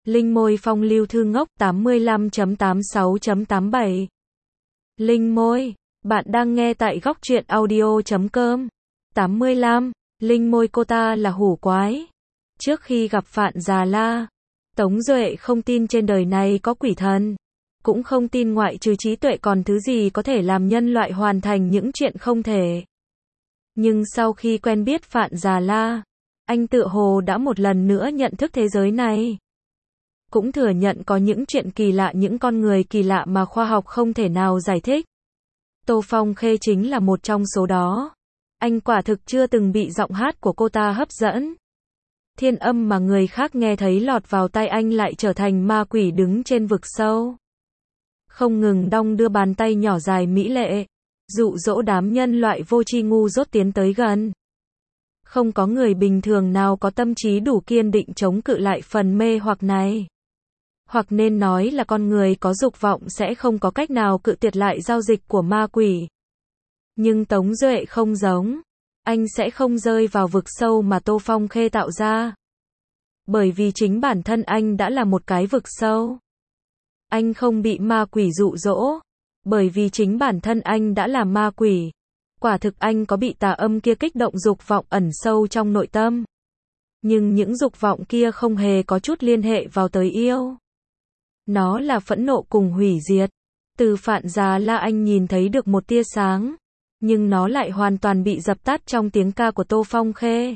Linh môi phong lưu thư ngốc 85.86.87. Linh môi, bạn đang nghe tại góc truyện audio.com. 85. Linh môi cô ta là hủ quái. Trước khi gặp Phạn Già La, Tống Duệ không tin trên đời này có quỷ thần, cũng không tin ngoại trừ trí tuệ còn thứ gì có thể làm nhân loại hoàn thành những chuyện không thể. Nhưng sau khi quen biết Phạn Già La, anh tựa hồ đã một lần nữa nhận thức thế giới này. Cũng thừa nhận có những chuyện kỳ lạ, những con người kỳ lạ mà khoa học không thể nào giải thích. Tô Phong Khê chính là một trong số đó. Anh quả thực chưa từng bị giọng hát của cô ta hấp dẫn. Thiên âm mà người khác nghe thấy lọt vào tai anh lại trở thành ma quỷ đứng trên vực sâu. Không ngừng đong đưa bàn tay nhỏ dài mỹ lệ, dụ dỗ đám nhân loại vô tri ngu dốt tiến tới gần. Không có người bình thường nào có tâm trí đủ kiên định chống cự lại phần mê hoặc này. Hoặc nên nói là con người có dục vọng sẽ không có cách nào cự tuyệt lại giao dịch của ma quỷ. Nhưng Tống Duệ không giống. Anh sẽ không rơi vào vực sâu mà Tô Phong Khê tạo ra. Bởi vì chính bản thân anh đã là một cái vực sâu. Anh không bị ma quỷ dụ dỗ. Bởi vì chính bản thân anh đã là ma quỷ. Quả thực anh có bị tà âm kia kích động dục vọng ẩn sâu trong nội tâm. Nhưng những dục vọng kia không hề có chút liên hệ vào tới yêu. Nó là phẫn nộ cùng hủy diệt. Từ Phạn Già La anh nhìn thấy được một tia sáng. Nhưng nó lại hoàn toàn bị dập tắt trong tiếng ca của Tô Phong Khê.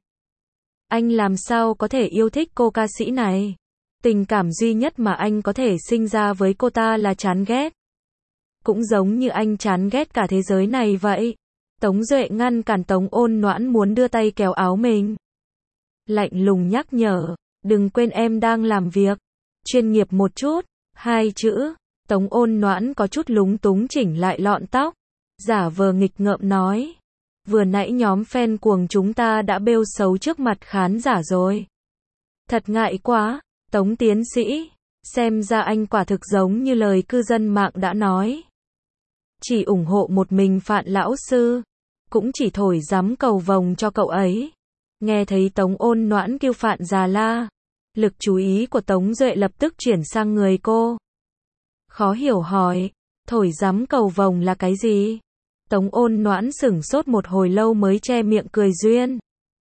Anh làm sao có thể yêu thích cô ca sĩ này? Tình cảm duy nhất mà anh có thể sinh ra với cô ta là chán ghét. Cũng giống như anh chán ghét cả thế giới này vậy. Tống Duệ ngăn cản Tống Ôn Noãn muốn đưa tay kéo áo mình. Lạnh lùng nhắc nhở, đừng quên em đang làm việc. Chuyên nghiệp một chút, 2 chữ. Tống Ôn Noãn có chút lúng túng chỉnh lại lọn tóc. Giả vờ nghịch ngợm nói. Vừa nãy nhóm fan cuồng chúng ta đã bêu xấu trước mặt khán giả rồi. Thật ngại quá, Tống tiến sĩ. Xem ra anh quả thực giống như lời cư dân mạng đã nói. Chỉ ủng hộ một mình Phạn lão sư. Cũng chỉ thổi giám cầu vồng cho cậu ấy. Nghe thấy Tống Ôn Noãn kêu Phạn Già La. Lực chú ý của Tống Duệ lập tức chuyển sang người cô. Khó hiểu hỏi. Thổi giám cầu vồng là cái gì? Tống Ôn Noãn sửng sốt một hồi lâu mới che miệng cười duyên.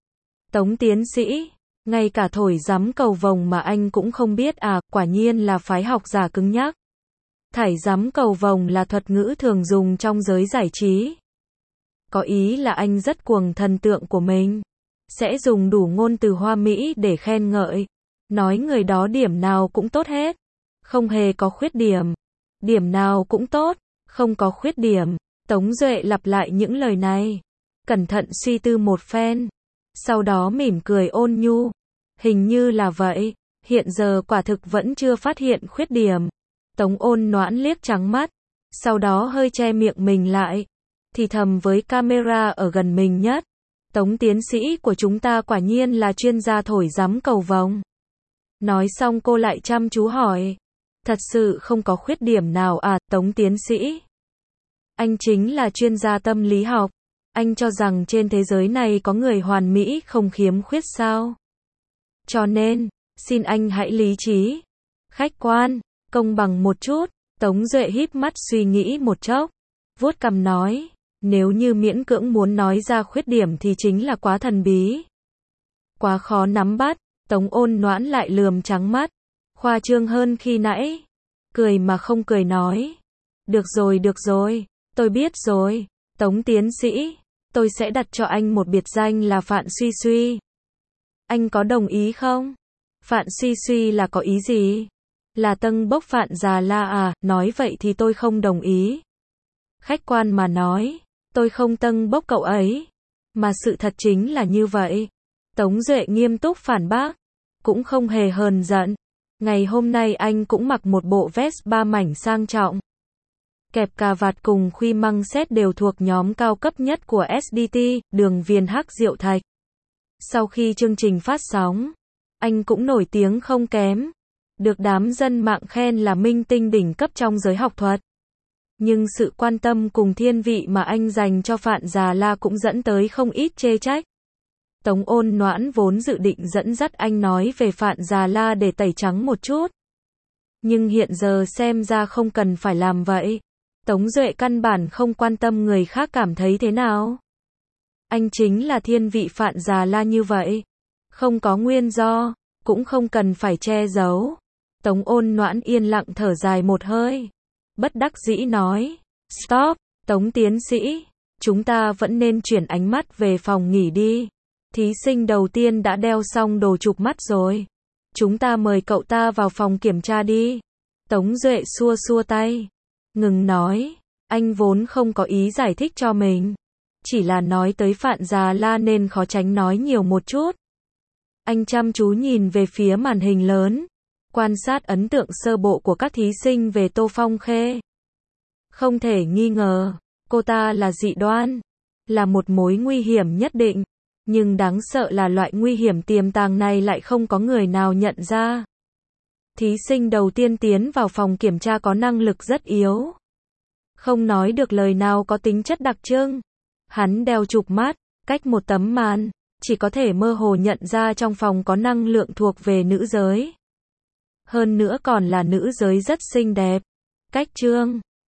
Tống tiến sĩ, ngay cả thổi giám cầu vồng mà anh cũng không biết à, quả nhiên là phái học giả cứng nhắc. Thải giám cầu vồng là thuật ngữ thường dùng trong giới giải trí. Có ý là anh rất cuồng thần tượng của mình. Sẽ dùng đủ ngôn từ hoa mỹ để khen ngợi. Nói người đó điểm nào cũng tốt hết. Không hề có khuyết điểm. Điểm nào cũng tốt, không có khuyết điểm. Tống Duệ lặp lại những lời này. Cẩn thận suy tư một phen. Sau đó mỉm cười ôn nhu. Hình như là vậy. Hiện giờ quả thực vẫn chưa phát hiện khuyết điểm. Tống Ôn Noãn liếc trắng mắt. Sau đó hơi che miệng mình lại. Thì thầm với camera ở gần mình nhất. Tống tiến sĩ của chúng ta quả nhiên là chuyên gia thổi giám cầu vồng. Nói xong cô lại chăm chú hỏi. Thật sự không có khuyết điểm nào à, Tống tiến sĩ? Anh chính là chuyên gia tâm lý học. Anh cho rằng trên thế giới này có người hoàn mỹ không khiếm khuyết sao? Cho nên, xin anh hãy lý trí, khách quan, công bằng một chút. Tống Duệ híp mắt suy nghĩ một chốc, vuốt cằm nói, nếu như miễn cưỡng muốn nói ra khuyết điểm thì chính là quá thần bí. Quá khó nắm bắt. Tống Ôn Noãn lại lườm trắng mắt, khoa trương hơn khi nãy. Cười mà không cười nói. Được rồi. Tôi biết rồi, Tống tiến sĩ, tôi sẽ đặt cho anh một biệt danh là Phạn Suy Suy. Anh có đồng ý không? Phạn Suy Suy là có ý gì? Là tâng bốc Phạn Già La à? Nói vậy thì tôi không đồng ý. Khách quan mà nói, tôi không tâng bốc cậu ấy. Mà sự thật chính là như vậy. Tống Duệ nghiêm túc phản bác. Cũng không hề hờn giận. Ngày hôm nay anh cũng mặc một bộ vest 3 mảnh sang trọng. Kẹp cà vạt cùng khuy măng set đều thuộc nhóm cao cấp nhất của SDT, đường viền hắc diệu thạch. Sau khi chương trình phát sóng, anh cũng nổi tiếng không kém. Được đám dân mạng khen là minh tinh đỉnh cấp trong giới học thuật. Nhưng sự quan tâm cùng thiên vị mà anh dành cho Phạn Già La cũng dẫn tới không ít chê trách. Tống Ôn Noãn vốn dự định dẫn dắt anh nói về Phạn Già La để tẩy trắng một chút. Nhưng hiện giờ xem ra không cần phải làm vậy. Tống Duệ căn bản không quan tâm người khác cảm thấy thế nào. Anh chính là thiên vị Phạn Già La như vậy. Không có nguyên do, cũng không cần phải che giấu. Tống Ôn Noãn yên lặng thở dài một hơi. Bất đắc dĩ nói. Stop, Tống tiến sĩ. Chúng ta vẫn nên chuyển ánh mắt về phòng nghỉ đi. Thí sinh đầu tiên đã đeo xong đồ chụp mắt rồi. Chúng ta mời cậu ta vào phòng kiểm tra đi. Tống Duệ xua xua tay. Ngừng nói. Anh vốn không có ý giải thích cho mình. Chỉ là nói tới Phạn Già La nên khó tránh nói nhiều một chút. Anh chăm chú nhìn về phía màn hình lớn. Quan sát ấn tượng sơ bộ của các thí sinh về Tô Phong Khê. Không thể nghi ngờ, cô ta là dị đoan. Là một mối nguy hiểm nhất định. Nhưng đáng sợ là loại nguy hiểm tiềm tàng này lại không có người nào nhận ra. Thí sinh đầu tiên tiến vào phòng kiểm tra có năng lực rất yếu. Không nói được lời nào có tính chất đặc trưng. Hắn đeo chụp mắt, cách một tấm màn, chỉ có thể mơ hồ nhận ra trong phòng có năng lượng thuộc về nữ giới. Hơn nữa còn là nữ giới rất xinh đẹp. Cách Trương